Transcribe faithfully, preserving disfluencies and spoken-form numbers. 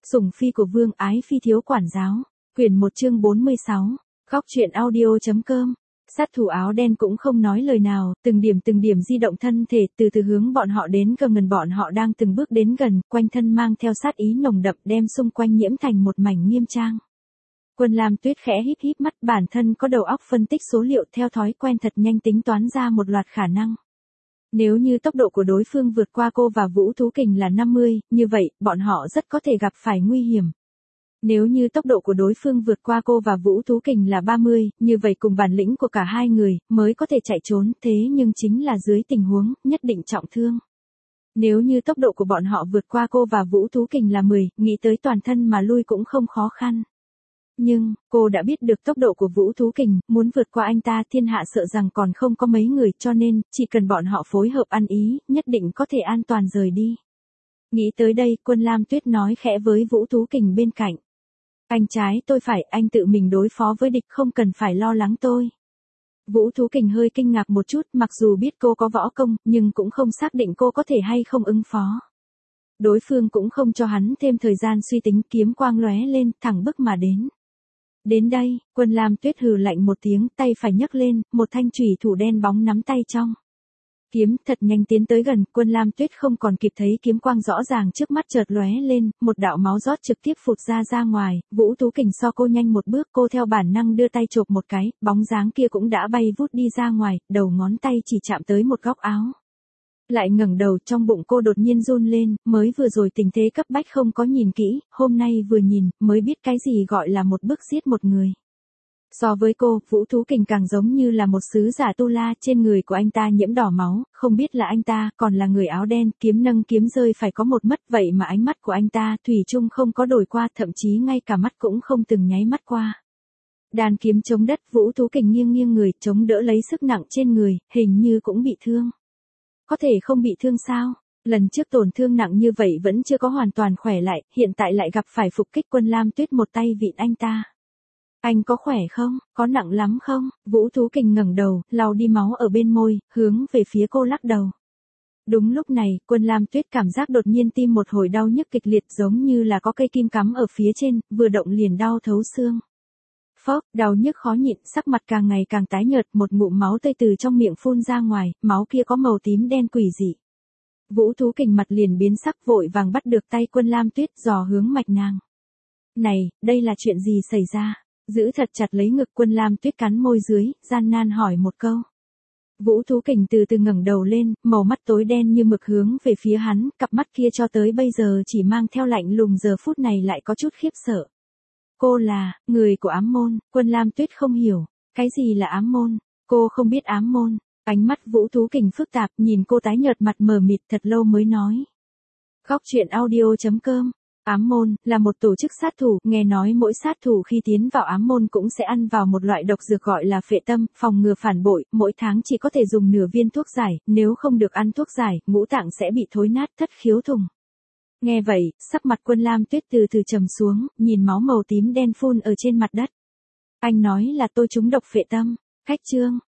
Sủng phi của vương ái phi thiếu quản giáo. Quyển một chương bốn mươi sáu. Góc truyện audio.com. Sát thủ áo đen cũng không nói lời nào, từng điểm từng điểm di động thân thể, từ từ hướng bọn họ đến gần gần bọn họ đang từng bước đến gần, quanh thân mang theo sát ý nồng đậm đem xung quanh nhiễm thành một mảnh nghiêm trang. Quân Lam Tuyết khẽ híp híp mắt, bản thân có đầu óc phân tích số liệu theo thói quen thật nhanh tính toán ra một loạt khả năng. Nếu như tốc độ của đối phương vượt qua cô và Vũ Thú Kình là năm mươi, như vậy, bọn họ rất có thể gặp phải nguy hiểm. Nếu như tốc độ của đối phương vượt qua cô và Vũ Thú Kình là ba mươi, như vậy cùng bản lĩnh của cả hai người, mới có thể chạy trốn, thế nhưng chính là dưới tình huống, nhất định trọng thương. Nếu như tốc độ của bọn họ vượt qua cô và Vũ Thú Kình là mười, nghĩ tới toàn thân mà lui cũng không khó khăn. Nhưng, cô đã biết được tốc độ của Vũ Thú Kình, muốn vượt qua anh ta thiên hạ sợ rằng còn không có mấy người, cho nên, chỉ cần bọn họ phối hợp ăn ý, nhất định có thể an toàn rời đi. Nghĩ tới đây, Quân Lam Tuyết nói khẽ với Vũ Thú Kình bên cạnh. Anh trái tôi phải, anh tự mình đối phó với địch, không cần phải lo lắng tôi. Vũ Thú Kình hơi kinh ngạc một chút, mặc dù biết cô có võ công, nhưng cũng không xác định cô có thể hay không ứng phó. Đối phương cũng không cho hắn thêm thời gian suy tính, kiếm quang lóe lên, thẳng bước mà đến. Đến đây, Quân Lam Tuyết hừ lạnh một tiếng, tay phải nhấc lên, một thanh chùy thủ đen bóng nắm tay trong. Kiếm thật nhanh tiến tới gần, Quân Lam Tuyết không còn kịp thấy kiếm quang rõ ràng trước mắt chợt lóe lên, một đạo máu rót trực tiếp phụt ra ra ngoài, Vũ Thú Kình so cô nhanh một bước, cô theo bản năng đưa tay chộp một cái, bóng dáng kia cũng đã bay vút đi ra ngoài, đầu ngón tay chỉ chạm tới một góc áo. Lại ngẩng đầu, trong bụng cô đột nhiên run lên, mới vừa rồi tình thế cấp bách không có nhìn kỹ, hôm nay vừa nhìn, mới biết cái gì gọi là một bước giết một người. So với cô, Vũ Thú Kình càng giống như là một sứ giả tu la, trên người của anh ta nhiễm đỏ máu, không biết là anh ta, còn là người áo đen, kiếm nâng kiếm rơi phải có một mất, vậy mà ánh mắt của anh ta, thủy chung không có đổi qua, thậm chí ngay cả mắt cũng không từng nháy mắt qua. Đàn kiếm chống đất, Vũ Thú Kình nghiêng nghiêng người, chống đỡ lấy sức nặng trên người, hình như cũng bị thương. Có thể không bị thương sao? Lần trước tổn thương nặng như vậy vẫn chưa có hoàn toàn khỏe lại, hiện tại lại gặp phải phục kích. Quân Lam Tuyết một tay vịn anh ta. Anh có khỏe không? Có nặng lắm không? Vũ Thú Kình ngẩng đầu, lau đi máu ở bên môi, hướng về phía cô lắc đầu. Đúng lúc này, Quân Lam Tuyết cảm giác đột nhiên tim một hồi đau nhức kịch liệt, giống như là có cây kim cắm ở phía trên, vừa động liền đau thấu xương. Phốc, đau nhức khó nhịn, sắc mặt càng ngày càng tái nhợt, một ngụm máu tươi từ trong miệng phun ra ngoài, máu kia có màu tím đen quỷ dị. Vũ Thú Kình mặt liền biến sắc, vội vàng bắt được tay Quân Lam Tuyết, dò hướng mạch nàng. Này, đây là chuyện gì xảy ra? Giữ thật chặt lấy ngực, Quân Lam Tuyết cắn môi dưới, gian nan hỏi một câu. Vũ Thú Kình từ từ ngẩng đầu lên, màu mắt tối đen như mực hướng về phía hắn, cặp mắt kia cho tới bây giờ chỉ mang theo lạnh lùng, giờ phút này lại có chút khiếp sợ. Cô là, người của Ám Môn. Quân Lam Tuyết không hiểu, cái gì là Ám Môn? Cô không biết Ám Môn. Ánh mắt Vũ Thú Kình phức tạp, nhìn cô tái nhợt mặt mờ mịt thật lâu mới nói. Góc truyện audio.com. Ám Môn, là một tổ chức sát thủ, nghe nói mỗi sát thủ khi tiến vào Ám Môn cũng sẽ ăn vào một loại độc dược gọi là phệ tâm, phòng ngừa phản bội, mỗi tháng chỉ có thể dùng nửa viên thuốc giải, nếu không được ăn thuốc giải, ngũ tạng sẽ bị thối nát, thất khiếu thùng. Nghe vậy, sắc mặt Quân Lam Tuyết từ từ trầm xuống, nhìn máu màu tím đen phun ở trên mặt đất. Anh nói là tôi trúng độc phệ tâm. Khách chương,